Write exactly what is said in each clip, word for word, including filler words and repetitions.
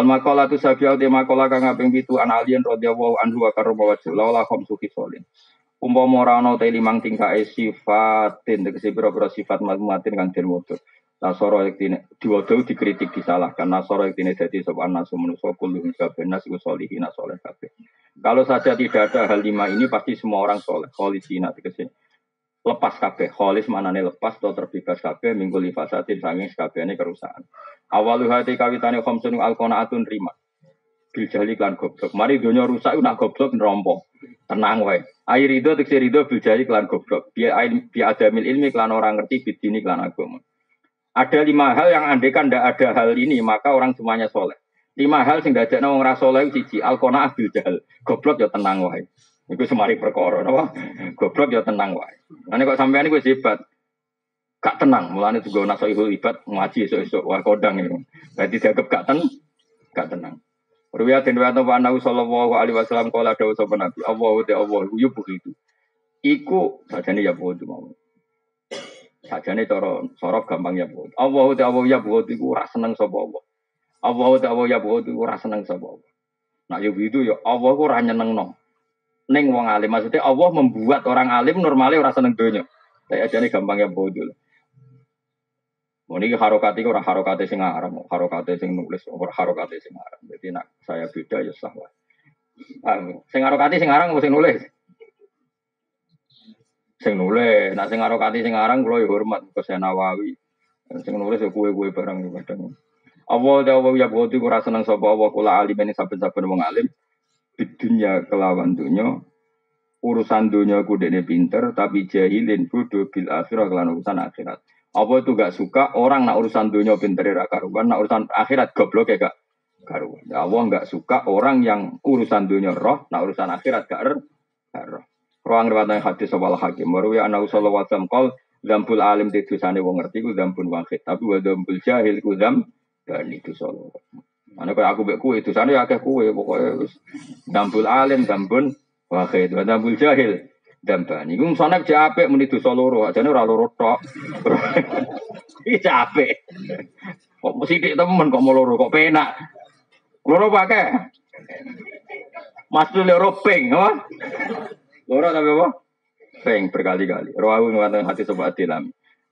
Wal maqala tu sabiau te maqala kang kaping pitu an alien radhiyallahu anhu wa karrama wajhu la khamsu khisalin. Umpama ora ana te limang tingkake sifatin tegese pira-pira sifat mazmuatin kang den wudhu. Nasara yektine diwudhu dikritik disalahkan. Nasara yektine dadi sapa nasu manusa kulo kabeh nasu solihin saleh kabeh. Kalau saja tidak ada hal lima ini pasti semua orang soleh. Kholisina tegese lepas kabeh. Kholis manane lepas atau terbebas kabeh minggu lifasatin sanging kabehane kerusakan. Awalu hati kawitane khamsun alqanaatun rima. Bil jali klan goblok. Mari donya rusak nak goblok nerompo. Tenang wae. Air ridho tegese ridho bil jali klan goblok. Bi bi adamil ilmi klan orang ngerti bidini klan agama. Ada lima hal yang andekan ndak ada hal ini maka orang semuanya soleh. Lima hal sing dadekno wong ra saleh siji alqanaah bil jahal. Goblok ya tenang wae. Iku semari perkara napa? Goblok ya tenang wae. Ane kok sampean iku wis hebat. Gak tenang, mulane juga nasoihul ibad ngaji esuk-esuk wae kodang iki. Berarti dianggap gak ten gak tenang. Ruwiya den wa ana sallallahu alaihi wasallam kala dawuh sapa nabi, Allahu ta Allah yo begitu. Iku sajane ya bodho mau. Sajane cara sorok gampang ya bodho. Allahu ta Allah ya bodho iku ora seneng sapa Allah. Allah ta'ala ya bodho ora seneng sapa Allah. Nah yo gitu ya Allah ora nyenengno. Ning wong alim maksudnya Allah membuat orang alim normale ora seneng donya. Kayak ajane gampang ya bodho. Moni harokate ora harokate sing aran, harokate sing nulis ora harokate sing aran. Dadi nak saya beda ya sah wae. Ah, sing harokate sing aran sing nulis. Sing nulis, nak sing harokate sing aran kula yo hormat ke Nawawi. Sing nulis yo kuwe-kuwe barang kadang. Allah ta'ala ya bodhi ora seneng sapa Allah kula alim ini saben-saben wong alim di dunia kelawan dunya urusan dunya ku dekne pinter tapi jahilin bodho bil akhirah kelan urusan akhirat. Apa itu gak suka orang nak urusan dunia pinter ra karuan, nak urusan akhirat goblok ya gak karuan. Allah gak suka orang yang urusan dunia roh, nak urusan akhirat gak er, gak roh. Ruang riwayat hadis wal hakim waru ya ana sallallahu alaihi wasallam qol dzambul alim dosane wong ngerti ku dzambun wahid tapi wa dzambul jahil ku dzam dan itu solo. Mana kalau aku beku itu sana ya akeh kue pokoknya dambul alim dambun wahid dambul jahil dambani. Gung sana capek menitu solo roh aja nih ralo rotok. Ini capek. Kok mesti dik temen kok mau loro kok penak. Loro pakai. Mas tuh loro peng, apa? Loro tapi apa? Peng berkali-kali. Roh aku ngatakan hati sobat dilam.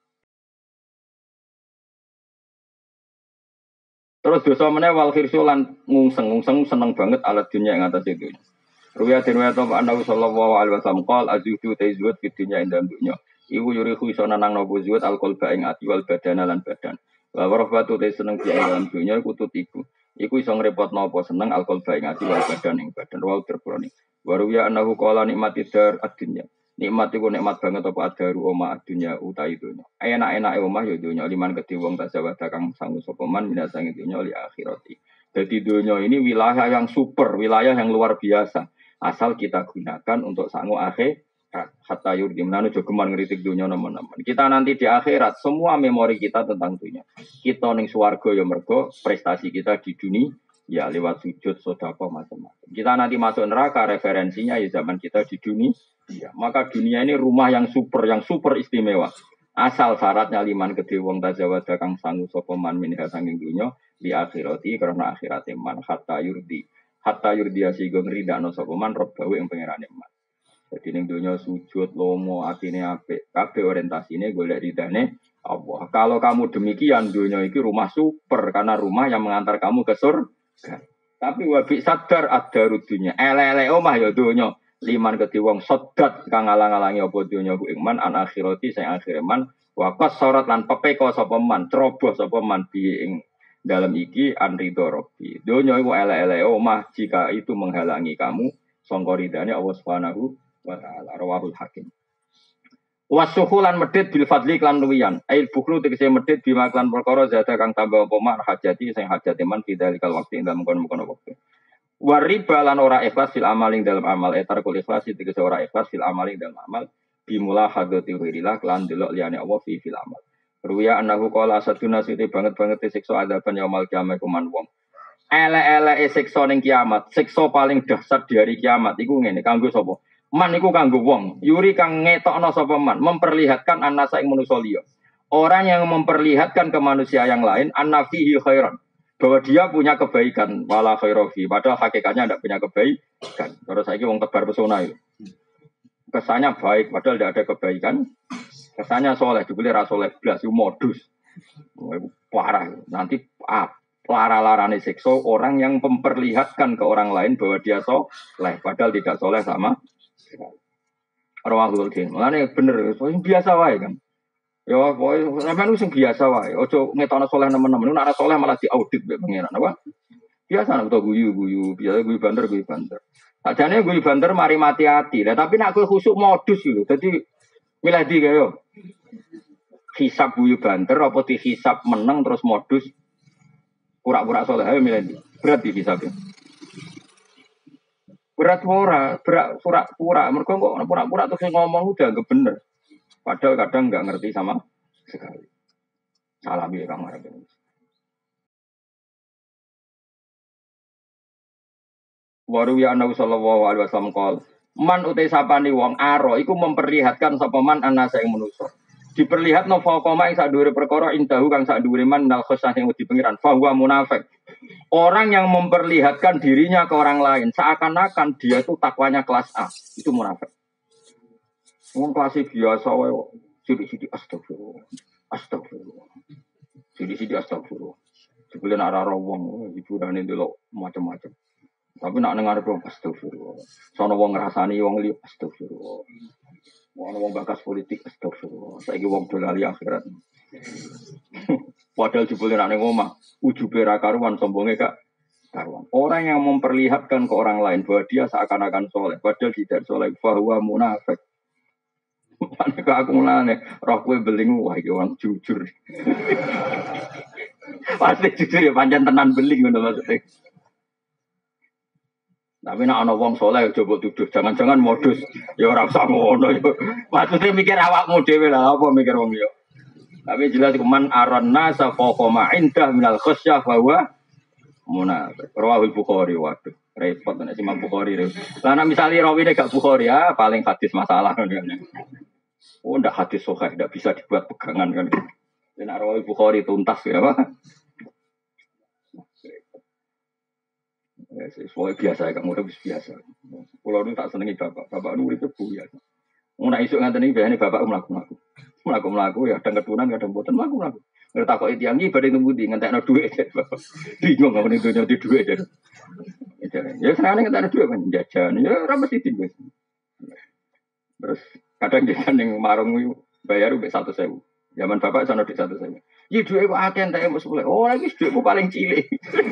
Terus dosa meneh wal khirsu lan ngungseng-ngungseng seneng banget alat dunia yang atas itu. Ruwiya den wa ta'ala annahu sallallahu alaihi wasallam qol azudu taizuat fi dunya ing dunya. Iku yuri khuisana nang nopo zuat alqalba ing ati wal badana lan badan. Wa warfatu te seneng di dalam dunya iku tutiku. Iku iso ngrepotno apa seneng alqalba ing ati wal badan ing badan wa terbroni. Wa ruwiya annahu qala nikmati dar ad-dunya. Nikmat iku nikmat banget apa adaru omah dunya utai dunya. Enak-enake omah ya dunya liman kedhe wong tasawada kang sangu sapa man minasange dunya li akhirati. Jadi dunya ini wilayah yang super, wilayah yang luar biasa. Asal kita gunakan untuk sangu akhir hatta yurdi menanu jogeman ngritik dunya nemen-nemen. Kita nanti di akhirat semua memori kita tentang dunya. Kita ning swarga ya mergo prestasi kita di dunia ya lewat sujud sedekah macam-macam. Kita nanti masuk neraka referensinya ya zaman kita di dunia. Ya, maka dunia ini rumah yang super, yang super istimewa. Asal syaratnya liman kedhe wong tajawada kang sangu sapa man minha sanging dunya di akhirati karena akhirate man hatta yurdi. Hatta yurdi asigo ngridakno sapa man robbawe ing pangerane man. Jadi ning dunya sujud lomo atine apik, kabeh orientasine golek ridane Allah. Kalau kamu demikian dunia iki rumah super karena rumah yang mengantar kamu ke surga. Tapi wabi sadar ada rudunya. Ele-ele omah ya dunya. Liman kedhe wong sodat kang ngalang-alangi apa donya ku iman an akhirati sing akhire man wa qasarat lan pepeko sapa man ceroboh sapa man bi ing dalam iki an ridho rabbi. Donya iku ele-ele omah jika itu menghalangi kamu sangka ridane Allah Subhanahu wa taala. Rawahul Hakim. Wasuhulan medhit bil fadli klan luwian. Ail bukhlu tegese medhit bima klan perkara zada kang tambah apa man hajati sing hajate man bidalikal waktu ing dalem kono-kono wektu. Wariba lan ora ikhlas fil amaling dalam amal etar kul ikhlas iki ora ikhlas fil amaling dalam amal bimula hadati wirillah lan delok liyane Allah fi fil amal. Ruya annahu qala asaduna siti banget-banget siksa adaban yaumul kiamat kuman wong. Ele-ele siksa ning kiamat, siksa paling dahsyat di hari kiamat iku ngene kanggo sapa? Man iku kanggo wong, yuri kang ngetokno sapa man, memperlihatkan annasa ing manusa liya. Orang yang memperlihatkan ke manusia yang lain annafihi khairan. bahwa dia punya kebaikan wala khairofi padahal hakikatnya tidak punya kebaikan. Terus saya wong tebar pesona itu kesannya baik padahal tidak ada kebaikan, kesannya soleh dibeli rasoleh belas itu modus parah. Nanti ah, lara-larane siksa orang yang memperlihatkan ke orang lain bahwa dia soleh padahal tidak soleh sama Rawahul Din. Mulane bener biasa wae kan. Ya, pokoke sampean wis biasa wae. Ojo ngetokno saleh nemen-nemen. Nek ora saleh malah diaudit mbek pangeran. Apa? Biasa nek to guyu-guyu, biasa guyu banter guyu banter. Sajane guyu banter mari mati hati. Lah tapi nek kowe khusuk modus lho. Dadi milih di kaya hisab guyu banter apa di hisab meneng terus modus pura-pura saleh ayo milih di. Berat di hisabnya. Berat ora, berat pura-pura. Mergo kok pura-pura terus ngomong udah enggak bener. Padahal kadang nggak ngerti sama sekali. Salam ya Kang Arab. Waru ya Nabi sallallahu alaihi wasallam qol, man utai sapani wong aro iku memperlihatkan sapa man anasa ing manusa. Diperlihatno faqoma ing sak dhuwure perkara indahu kang sak dhuwure man nal khosah sing wedi pengiran. Fa huwa munafik. Orang yang memperlihatkan dirinya ke orang lain seakan-akan dia itu takwanya kelas A, itu munafik. Wong kelas biasa wae kok. Sidi-sidi astagfirullah. Astagfirullah. Sidi-sidi astagfirullah. Sebelum ora ora wong hiburane delok macam-macam. Tapi nak dengar dong astagfirullah. Sono wong ngrasani wong liya astagfirullah. Ono wong bakas politik astagfirullah. Saiki wong dolali akhirat. Padahal jebule nak ning omah, ujube ra karuan sombonge gak karuan. Orang yang memperlihatkan ke orang lain bahwa dia seakan-akan soleh, padahal tidak soleh, bahwa munafik. Pane kok aku mulane roh kowe beling wah iki wong jujur. Pasti jujur ya pancen tenan beling ngono maksudnya. Tapi nek ana wong saleh coba tuduh, jangan-jangan modus. Ya ora usah ngono ya. Maksudnya mikir awakmu dhewe lah apa mikir wong liya. Tapi jelas kuman arana safaqama indah minal khasyah bahwa munafik. Rawahul Bukhari waduh. Repot nek Imam Bukhari. Lah nek misale rawine gak Bukhari ya paling hadis masalah ngono. Oh, ndak hadis sahih, ndak bisa dibuat pegangan kan. Dan Rawahul Bukhari tuntas ya, Pak. Ya, sesuai biasa ya, kamu udah biasa. Pulau itu tak senengi bapak, bapak itu urip biasa. Mau nak isuk nganten iki bayane bapak mlaku-mlaku. Mlaku-mlaku ya kadang ketunan kadang mboten mlaku-mlaku. Ngerti takoki tiyang iki badhe nemu ndi ngentekno dhuwit. Bingung ngene donya di dhuwit. Ya senengane ngentekno dhuwit kan jajan. Ya ora mesti tinggal. Terus kadang dia yang marung bayar udah satu sewu. Zaman bapak sana di satu sewu. Iya duit kok akeh entek mbok sepuluh. Oh lagi duitmu paling cilik.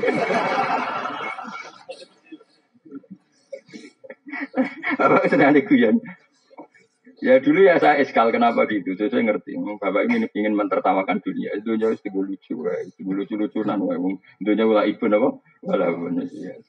Bapak sedang ada guyon. Ya dulu ya saya eskal kenapa gitu. Saya ngerti. Bapak ingin ingin mentertawakan dunia. Dunia itu lucu, itu lucu-lucunan. Dunia wala ibu apa? Wala ibu ya.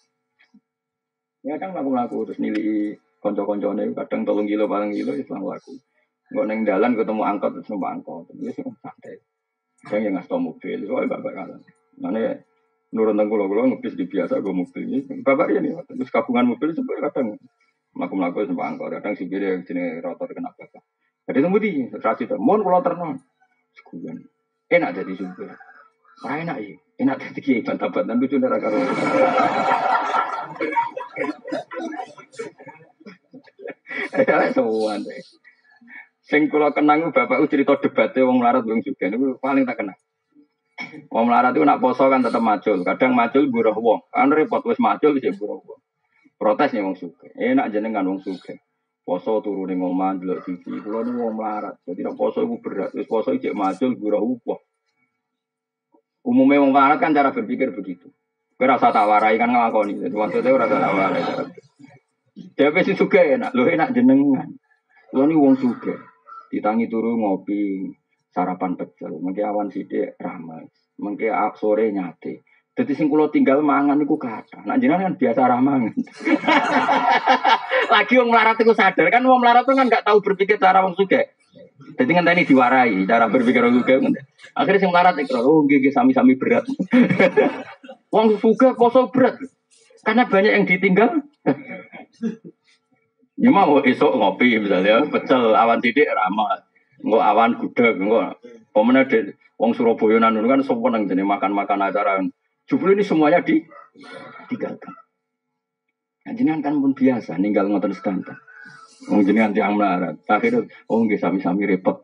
Ya kan laku-laku terus nilai konco-koncone kadang tolong kilo paling kilo Islam laku. Nggak neng dalan ketemu angkot terus numpak angkot. Dia sih santai. Kadang yang ngasih mobil, itu bapak kalah. Mana nurun tengku lo ngepis di biasa gue mobil ini. Bapak ini terus kabungan mobil sebenarnya kadang melaku-melaku numpak angkot. Kadang si kiri yang sini rotor kena bapak. Jadi tunggu di terasi tuh. Mohon pulau ternon. Sekuan. Enak jadi supir. Wah enak ya. Enak jadi kiai bantah-bantah lucu darah karo. Eh, sowan deh. Sing kula kenang bapak cerita debatnya wong melarat wong sugih niku paling tak kenal. Wong melarat itu nak poso kan tetap macul, kadang macul buruh wong. Kan repot wis macul wis buruh wong. Protes nih wong sugih. Enak jenengan wong sugih. Poso turu ning omah ndelok T V. Kula niku wong melarat. Dadi nek poso iku berat, wis poso ijek macul buruh wong. Umumnya wong melarat kan cara berpikir begitu. Kowe rasa tak warai kan nglakoni. Jadi maksudnya ora tak warai. Dia pasti suka enak, lo enak jenengan. Lo ni wong suka. Ditangi turu ngopi, sarapan pecel, mengke awan sithik ramai, mengke sore nyate. Dadi sing kula tinggal mangan niku kathah. Nak jenengan kan biasa ramangan. Lagi wong melarat iku sadar kan wong melarat kan enggak tahu berpikir cara wong suka. Dadi ngenteni diwarai cara berpikir wong suka. Akhirnya sing melarat iku oh nggih sami-sami berat. Wong suka poso berat. Karena banyak yang ditinggal. Ya mau esok ngopi misalnya, pecel awan titik ramah, nggak awan gudeg, nggak. Pemenang deh, wong Surabaya nanu kan semua nang jadi makan-makan acara Jupul ini semuanya di tinggalkan. Nah, jenengan kan pun biasa ninggal ngoten sedanten. Wong jenengan tiyang melarat. Akhirnya oh nggih sami-sami repot.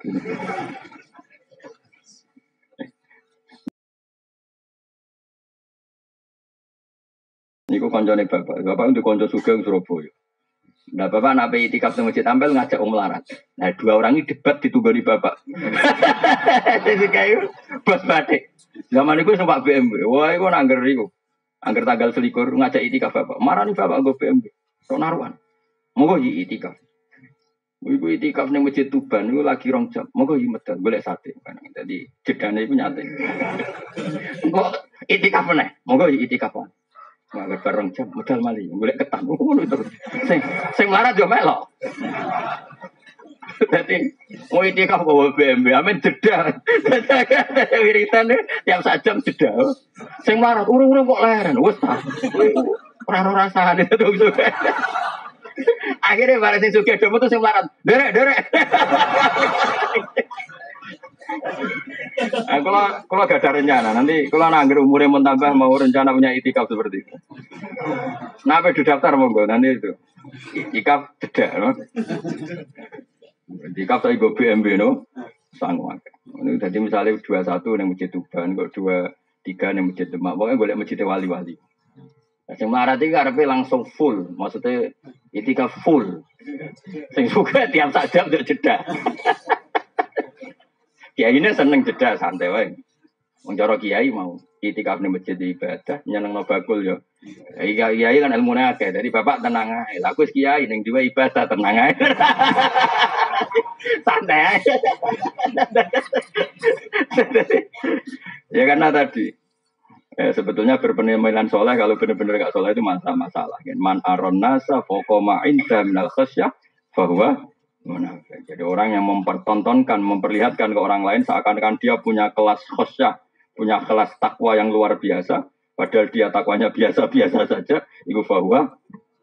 Niku kancane bapak. Bapak untuk kanca sugeng Surabaya. Nah bapak nak itikaf di masjid Ampel ngajak om melarat. Nah dua orang ini debat ditunggoni bapak. Jadi kayak bos batik. Zaman itu sempat B M W. Wah itu angger itu. Angger tanggal selikur ngajak itikaf bapak. Marah nih bapak gue B M W. Sok naruhan. Monggo yi itikaf. Ibu itikaf ning masjid Tuban itu lagi rong jam. Monggo yi medal golek sate. Jadi jedane iku nyate. Kok itikaf meneh? Monggo yi itikaf. Nggak bareng jam medal mali. Golek ketan. Ngono terus. Sing sing melarat yo melok. Dadi mau itikaf kok B M W amen jeda. Wiritan tiap sak jam jeda. Sing melarat urung-urung kok leren. Wes ta. Ora ora rasane to. Akhirnya bareng sing sugih do metu sing melarat. Derek, derek. Nah, kalau kalau gak ada rencana nanti kalau nangger umurnya mau tambah mau rencana punya itikaf seperti itu. Nah, apa di daftar monggo nanti itu itikaf jeda, no? Itikaf saya go B M W no, sanggup. Ini jadi misalnya dua satu yang masjid Tuban, kok dua tiga yang masjid Demak, pokoknya boleh masjid wali-wali. Yang marah tiga arpe langsung full, maksudnya itikaf full. Sing suka tiap sak jam untuk jeda. Kiai ini seneng jeda santai wae. Wong cara kiai mau itikaf ning masjid ibadah nyenengno bakul yo. Kiai kiai kan ilmune akeh. Jadi bapak tenang ae. Lah aku wis kiai ning dua ibadah tenang ae. Santai. Ya karena tadi eh, sebetulnya berpenampilan soleh kalau benar-benar gak soleh itu masalah-masalah. Man aron nasa faqama inda minal khasyah bahwa munafik. Jadi orang yang mempertontonkan, memperlihatkan ke orang lain seakan-akan dia punya kelas khosyah, punya kelas takwa yang luar biasa, padahal dia takwanya biasa-biasa saja, itu bahwa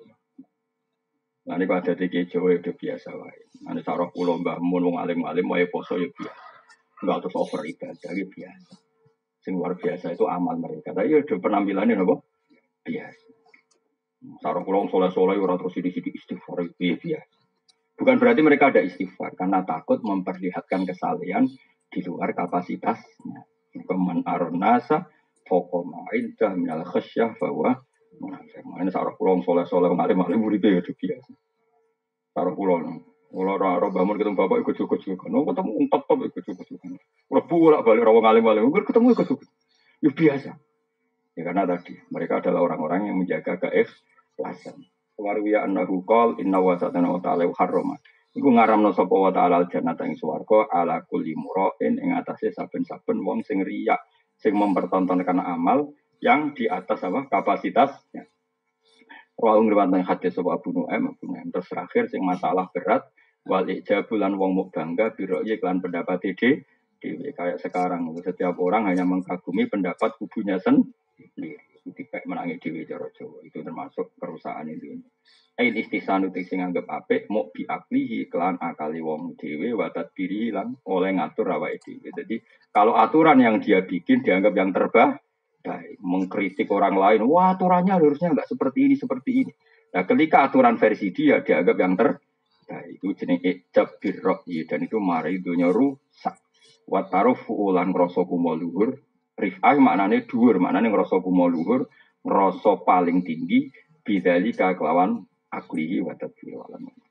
nanti kalau ada di Jawa itu biasa wae. Nanti sarah pulau mbah mun wong alim-alim wae poso ya biasa. Enggak terus over ibadah itu biasa. Sing luar biasa itu amal mereka. Tapi ya penampilannya apa? Biasa. Sarah pulau soleh-soleh ora terus sithik-sithik istighfar itu biasa. Bukan berarti mereka ada istighfar, karena takut memperlihatkan kesalehan di luar kapasitasnya. Keman aronasa, fokoma indah minal khasyah bahwa ini sarah pulau soleh-soleh ngalim-ngalim uripe itu biasa. Sarah pulau, kalau roh bangun ketemu bapak ikut cukup-cukup, no ketemu ungkap-ungkap ikut cukup-cukup. Kalau bolak balik roh ngalim-ngalim, ketemu ikut cukup. Itu biasa. Ya karena tadi mereka adalah orang-orang yang menjaga keikhlasan. Warwiya annahu qol inna wa satana wa ta'ala harrama. Iku ngaramno sapa wa ta'ala jannata ing swarga ala kulli mura'in ing atase saben-saben wong sing riya, sing mempertontonkan amal yang di atas apa kapasitasnya. Wa ngriwat nang hadis sapa Abu Nu'aim, Abu Nu'aim terus terakhir sing masalah berat wal ijabulan wong muk bangga biro iklan pendapat ide dhewe kayak sekarang setiap orang hanya mengkagumi pendapat kubunya sendiri. Dipek menangi dewi cara Jawa itu termasuk perusahaan itu. Ain istisan utik sing anggap apik mau biaklihi kelan akali wong dhewe wa tadbiri lan oleh ngatur awake dhewe. Jadi kalau aturan yang dia bikin dianggap yang terbaik, mengkritik orang lain, wah aturannya harusnya enggak seperti ini seperti ini. Nah, ketika aturan versi dia dianggap yang terbaik, itu jenenge ijab birra'yi dan itu mari dunya rusak. Wa tarufu ulan rasa kumo luhur. Rif'ah maknanya dhuwur, maknanya ngerasa kumo luhur, ngerasa paling tinggi, bidzalika kelawan aklihi wa tadbir walam.